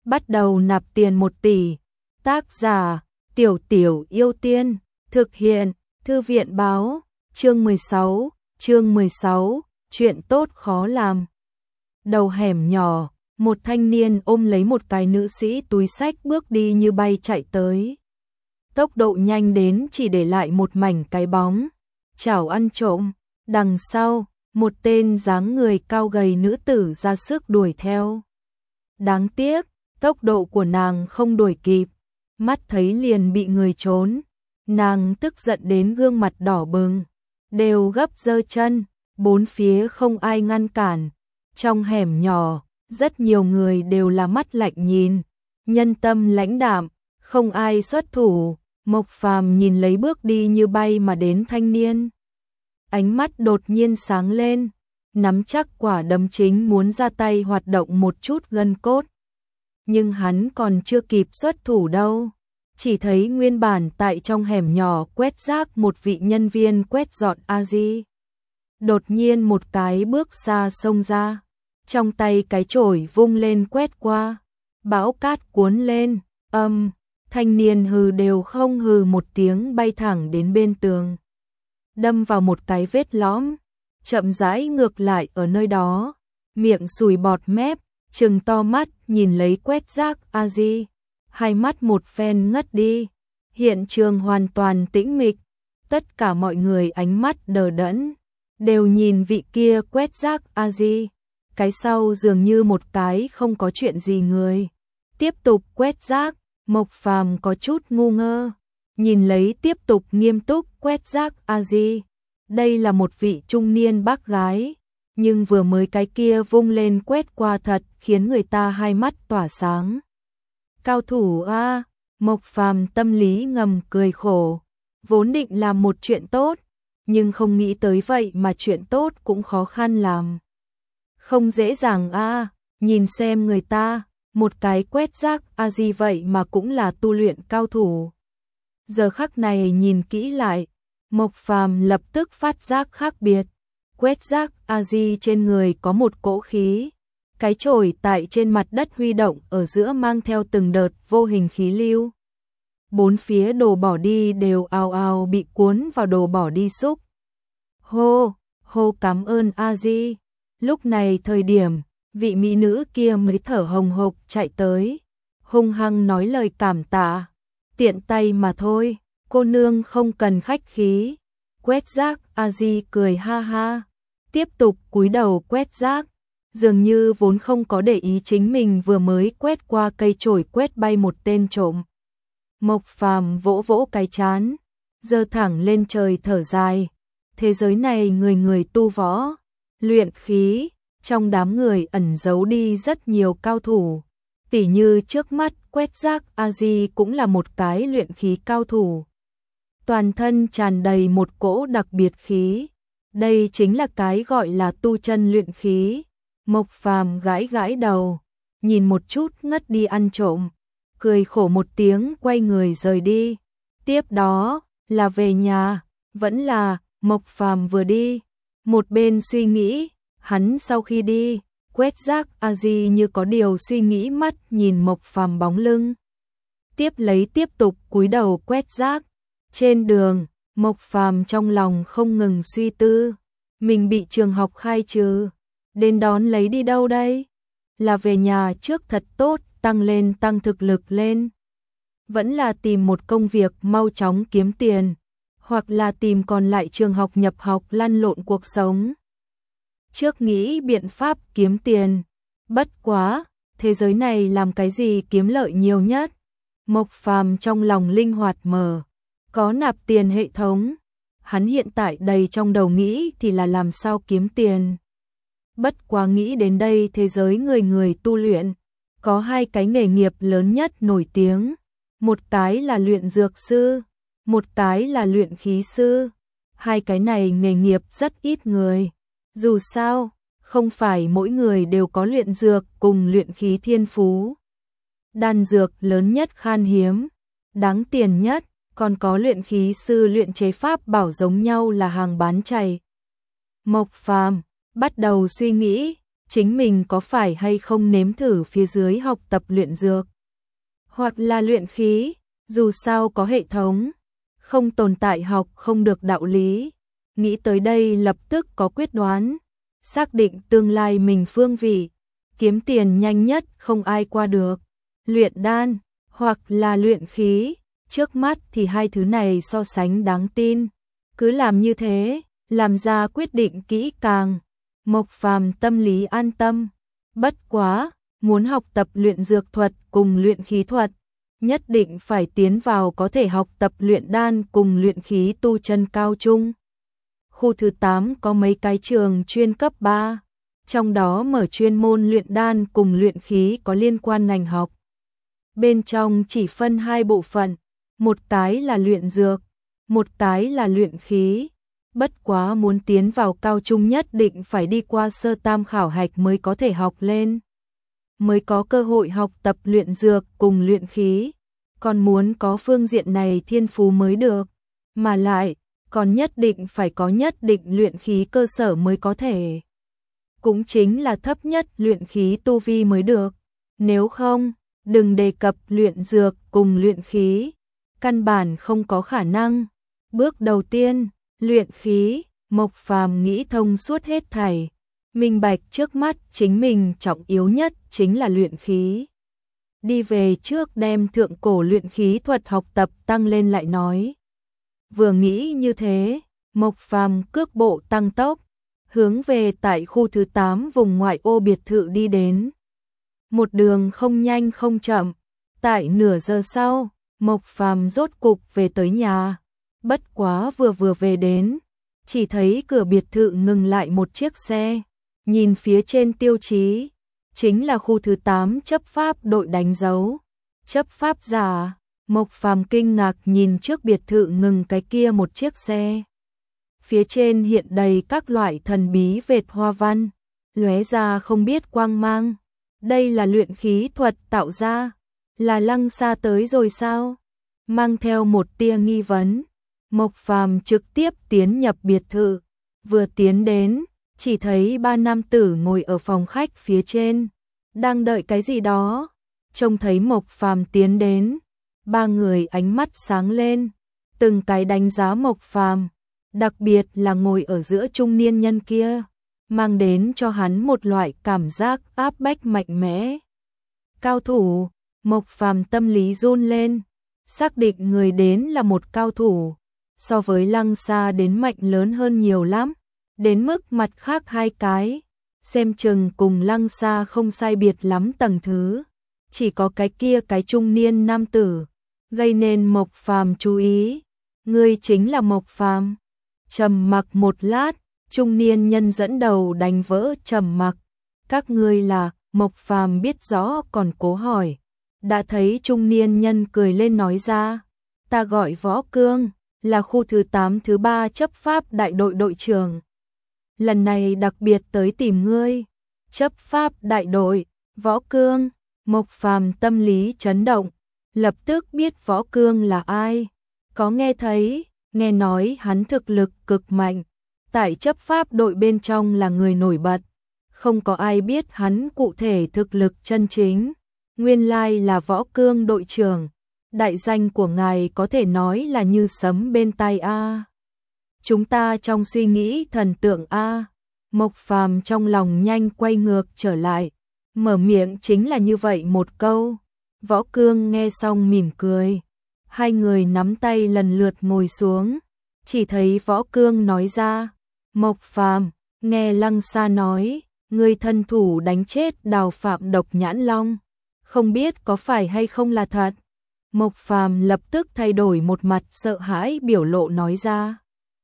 bắt đầu nạp tiền 1 tỷ. Tác giả: Tiểu Tiểu Yêu Tiên. Thực hiện: Thư viện báo. Chương 16, chuyện tốt khó làm. Đầu hẻm nhỏ, một thanh niên ôm lấy một cái nữ sĩ túi xách bước đi như bay chạy tới. Tốc độ nhanh đến chỉ để lại một mảnh cái bóng. Chảo ăn trộm. Đằng sau, một tên dáng người cao gầy nữ tử ra sức đuổi theo. Đáng tiếc, tốc độ của nàng không đuổi kịp, mắt thấy liền bị người trốn. Nàng tức giận đến gương mặt đỏ bừng, đều gấp giơ chân, bốn phía không ai ngăn cản. Trong hẻm nhỏ, rất nhiều người đều là mắt lạnh nhìn, nhân tâm lãnh đạm, không ai xuất thủ. Mộc Phàm nhìn lấy bước đi như bay mà đến thanh niên. Ánh mắt đột nhiên sáng lên, nắm chắc quả đấm chính muốn ra tay hoạt động một chút gân cốt. Nhưng hắn còn chưa kịp xuất thủ đâu. Chỉ thấy nguyên bản tại trong hẻm nhỏ quét rác một vị nhân viên quét dọn A-di. Đột nhiên một cái bước xa xông ra, trong tay cái chổi vung lên quét qua, bão cát cuốn lên, thanh niên hừ đều không hừ một tiếng bay thẳng đến bên tường. Đâm vào một cái vết lõm, chậm rãi ngược lại ở nơi đó, miệng sùi bọt mép, trừng to mắt nhìn lấy quét rác A-di. Hai mắt một phen ngất đi, hiện trường hoàn toàn tĩnh mịch, tất cả mọi người ánh mắt đờ đẫn, đều nhìn vị kia quét rác A-di. Cái sau dường như một cái không có chuyện gì người, tiếp tục quét rác. Mộc Phàm có chút ngu ngơ, nhìn lấy tiếp tục nghiêm túc quét rác A-di. Đây là một vị trung niên bác gái, nhưng vừa mới cái kia vung lên quét qua thật khiến người ta hai mắt tỏa sáng. Cao thủ a, Mộc Phàm tâm lý ngầm cười khổ, vốn định làm một chuyện tốt, nhưng không nghĩ tới vậy mà chuyện tốt cũng khó khăn làm. Không dễ dàng a, nhìn xem người ta, một cái quét rác A-di vậy mà cũng là tu luyện cao thủ. Giờ khắc này nhìn kỹ lại, Mộc Phàm lập tức phát giác khác biệt. Quét rác A-di trên người có một cỗ khí, cái chổi tại trên mặt đất huy động ở giữa mang theo từng đợt vô hình khí lưu. Bốn phía đồ bỏ đi đều ào ào bị cuốn vào đồ bỏ đi xúc. Hô, hô cảm ơn A-di. Lúc này thời điểm, vị mỹ nữ kia mới thở hồng hộc chạy tới, hung hăng nói lời cảm tạ. Tiện tay mà thôi, cô nương không cần khách khí. Quét rác A-di cười ha ha, tiếp tục cúi đầu quét rác, dường như vốn không có để ý chính mình vừa mới quét qua cây chổi quét bay một tên trộm. Mộc Phàm vỗ vỗ cái trán, giơ thẳng lên trời thở dài. Thế giới này người người tu võ, luyện khí, trong đám người ẩn giấu đi rất nhiều cao thủ. Tỉ như trước mắt quét rác A-di cũng là một cái luyện khí cao thủ. Toàn thân tràn đầy một cỗ đặc biệt khí. Đây chính là cái gọi là tu chân luyện khí. Mộc Phàm gãi gãi đầu, nhìn một chút ngất đi ăn trộm, cười khổ một tiếng quay người rời đi. Tiếp đó là về nhà, vẫn là Mộc Phàm vừa đi, một bên suy nghĩ. Hắn sau khi đi, quét rác A-di như có điều suy nghĩ mắt nhìn Mộc Phàm bóng lưng. Tiếp lấy tiếp tục cúi đầu quét rác. Trên đường, Mộc Phàm trong lòng không ngừng suy tư. Mình bị trường học khai trừ, đến đón lấy đi đâu đây? Là về nhà trước thật tốt, tăng thực lực lên. Vẫn là tìm một công việc mau chóng kiếm tiền, hoặc là tìm còn lại trường học nhập học lăn lộn cuộc sống. Trước nghĩ biện pháp kiếm tiền, bất quá, thế giới này làm cái gì kiếm lợi nhiều nhất? Mộc Phàm trong lòng linh hoạt mở, có nạp tiền hệ thống. Hắn hiện tại đầy trong đầu nghĩ thì là làm sao kiếm tiền. Bất quá nghĩ đến đây thế giới người người tu luyện, có hai cái nghề nghiệp lớn nhất nổi tiếng. Một cái là luyện dược sư, một cái là luyện khí sư. Hai cái này nghề nghiệp rất ít người. Dù sao, không phải mỗi người đều có luyện dược cùng luyện khí thiên phú. Đan dược lớn nhất khan hiếm, đáng tiền nhất, còn có luyện khí sư luyện chế pháp bảo giống nhau là hàng bán chạy. Mộc Phàm bắt đầu suy nghĩ, chính mình có phải hay không nếm thử phía dưới học tập luyện dược, hoặc là luyện khí, dù sao có hệ thống, không tồn tại học không được đạo lý. Nghĩ tới đây lập tức có quyết đoán, xác định tương lai mình phương vị, kiếm tiền nhanh nhất không ai qua được, luyện đan hoặc là luyện khí, trước mắt thì hai thứ này so sánh đáng tin, cứ làm như thế, làm ra quyết định kỹ càng. Mộc Phàm tâm lý an tâm, bất quá, muốn học tập luyện dược thuật cùng luyện khí thuật, nhất định phải tiến vào có thể học tập luyện đan cùng luyện khí tu chân cao trung. Khu thứ 8 có mấy cái trường chuyên cấp 3, trong đó mở chuyên môn luyện đan cùng luyện khí có liên quan ngành học. Bên trong chỉ phân hai bộ phận, một cái là luyện dược, một cái là luyện khí. Bất quá muốn tiến vào cao trung nhất định phải đi qua sơ tam khảo hạch mới có thể học lên, mới có cơ hội học tập luyện dược cùng luyện khí, còn muốn có phương diện này thiên phú mới được, mà lại còn nhất định phải có nhất định luyện khí cơ sở mới có thể. Cũng chính là thấp nhất luyện khí tu vi mới được, nếu không, đừng đề cập luyện dược cùng luyện khí, căn bản không có khả năng. Bước đầu tiên, luyện khí, Mộc Phàm nghĩ thông suốt hết thảy, minh bạch trước mắt chính mình trọng yếu nhất chính là luyện khí. Đi về trước đem thượng cổ luyện khí thuật học tập tăng lên lại nói. Vừa nghĩ như thế, Mộc Phàm cước bộ tăng tốc, hướng về tại khu thứ 8 vùng ngoại ô biệt thự đi đến. Một đường không nhanh không chậm, tại nửa giờ sau, Mộc Phàm rốt cục về tới nhà. Bất quá vừa về đến, chỉ thấy cửa biệt thự ngừng lại một chiếc xe, nhìn phía trên tiêu chí, chính là khu thứ 8 chấp pháp đội đánh dấu. Chấp pháp giả, Mộc Phàm kinh ngạc nhìn trước biệt thự ngừng cái kia một chiếc xe. Phía trên hiện đầy các loại thần bí vệt hoa văn, lóe ra không biết quang mang. Đây là luyện khí thuật tạo ra, là Lăng Sa tới rồi sao? Mang theo một tia nghi vấn, Mộc Phàm trực tiếp tiến nhập biệt thự, vừa tiến đến, chỉ thấy ba nam tử ngồi ở phòng khách phía trên, đang đợi cái gì đó. Trông thấy Mộc Phàm tiến đến, ba người ánh mắt sáng lên, từng cái đánh giá Mộc Phàm, đặc biệt là ngồi ở giữa trung niên nhân kia, mang đến cho hắn một loại cảm giác áp bách mạnh mẽ. Cao thủ, Mộc Phàm tâm lý run lên, xác định người đến là một cao thủ, so với Lăng Sa đến mạnh lớn hơn nhiều lắm, đến mức mặt khác hai cái, xem chừng cùng Lăng Sa không sai biệt lắm tầng thứ, chỉ có cái kia cái trung niên nam tử, gây nên Mộc Phàm chú ý. Ngươi chính là Mộc Phàm? Trầm mặc một lát, trung niên nhân dẫn đầu đánh vỡ trầm mặc. Các ngươi là? Mộc Phàm biết rõ còn cố hỏi. Đã thấy trung niên nhân cười lên nói ra, ta gọi Võ Cương, là khu thứ 8 thứ 3 chấp pháp đại đội đội trưởng. Lần này đặc biệt tới tìm ngươi. Chấp pháp đại đội, Võ Cương. Mộc Phàm tâm lý chấn động, lập tức biết Võ Cương là ai. Có nghe thấy, nghe nói hắn thực lực cực mạnh, tại chấp pháp đội bên trong là người nổi bật, không có ai biết hắn cụ thể thực lực chân chính. Nguyên lai là Võ Cương đội trưởng, đại danh của ngài có thể nói là như sấm bên tai a. Chúng ta trong suy nghĩ thần tượng a. Mộc Phàm trong lòng nhanh quay ngược trở lại, mở miệng chính là như vậy một câu. Võ Cương nghe xong mỉm cười, hai người nắm tay lần lượt ngồi xuống, chỉ thấy Võ Cương nói ra, Mộc Phàm, nghe Lăng Sa nói, ngươi thân thủ đánh chết Đào Phạm Độc Nhãn Long, không biết có phải hay không là thật. Mộc Phàm lập tức thay đổi một mặt sợ hãi biểu lộ nói ra,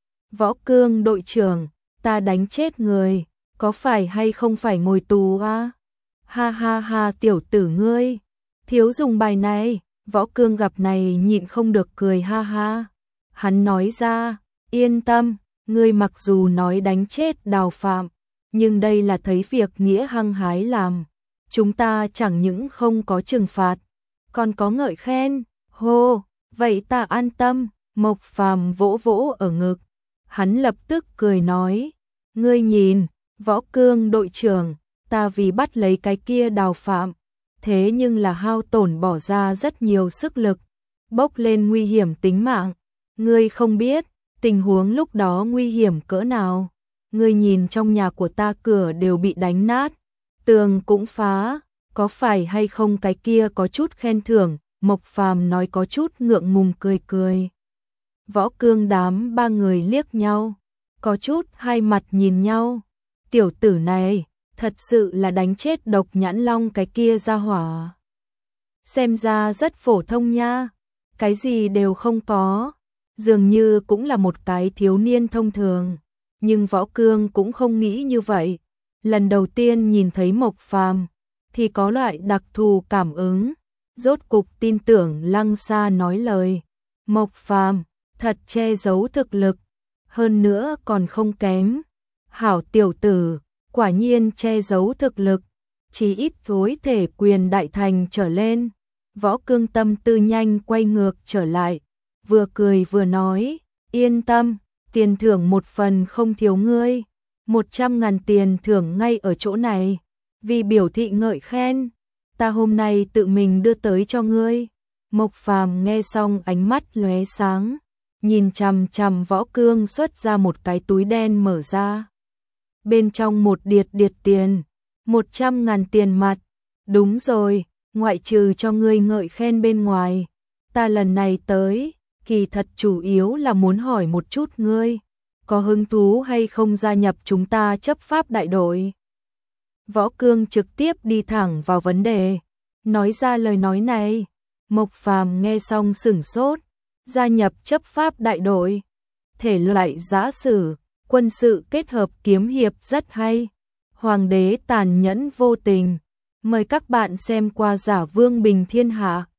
Võ Cương đội trưởng, ta đánh chết người, có phải hay không phải ngồi tù à? Ha ha ha, tiểu tử ngươi, thiếu dùng bài này. Võ Cương gặp này nhịn không được cười ha ha. Hắn nói ra, yên tâm, ngươi mặc dù nói đánh chết Đào Phạm, nhưng đây là thấy việc nghĩa hăng hái làm. Chúng ta chẳng những không có trừng phạt, còn có ngợi khen. Hô, vậy ta an tâm. Mộc Phàm vỗ vỗ ở ngực. Hắn lập tức cười nói, ngươi nhìn, Võ Cương đội trưởng, ta vì bắt lấy cái kia Đào Phạm, thế nhưng là hao tổn bỏ ra rất nhiều sức lực, bốc lên nguy hiểm tính mạng. Ngươi không biết, tình huống lúc đó nguy hiểm cỡ nào. Ngươi nhìn trong nhà của ta cửa đều bị đánh nát, tường cũng phá, có phải hay không cái kia có chút khen thưởng, Mộc Phàm nói có chút ngượng ngùng cười cười. Võ Cương đám ba người liếc nhau, có chút hai mặt nhìn nhau. Tiểu tử này, thật sự là đánh chết Độc Nhãn Long cái kia ra hỏa. Xem ra rất phổ thông nha, cái gì đều không có, dường như cũng là một cái thiếu niên thông thường. Nhưng Võ Cương cũng không nghĩ như vậy. Lần đầu tiên nhìn thấy Mộc Phàm thì có loại đặc thù cảm ứng, rốt cục tin tưởng Lăng Sa nói lời. Mộc Phàm thật che giấu thực lực, hơn nữa còn không kém. Hảo tiểu tử, quả nhiên che giấu thực lực, chỉ ít thối thể quyền đại thành trở lên. Võ Cương tâm tư nhanh quay ngược trở lại, vừa cười vừa nói, yên tâm, tiền thưởng một phần không thiếu ngươi, 100.000 tiền thưởng ngay ở chỗ này, vì biểu thị ngợi khen, ta hôm nay tự mình đưa tới cho ngươi. Mộc Phàm nghe xong ánh mắt lóe sáng, nhìn chằm chằm Võ Cương xuất ra một cái túi đen mở ra. Bên trong một điệt tiền, 100.000 tiền mặt. Đúng rồi, ngoại trừ cho ngươi ngợi khen bên ngoài, ta lần này tới, kỳ thật chủ yếu là muốn hỏi một chút ngươi, có hứng thú hay không gia nhập chúng ta chấp pháp đại đội. Võ Cương trực tiếp đi thẳng vào vấn đề, nói ra lời nói này. Mộc Phàm nghe xong sửng sốt, gia nhập chấp pháp đại đội, thể loại giã sử, quân sự kết hợp kiếm hiệp rất hay. Hoàng đế tàn nhẫn vô tình, mời các bạn xem qua Giả Vương Bình Thiên Hạ.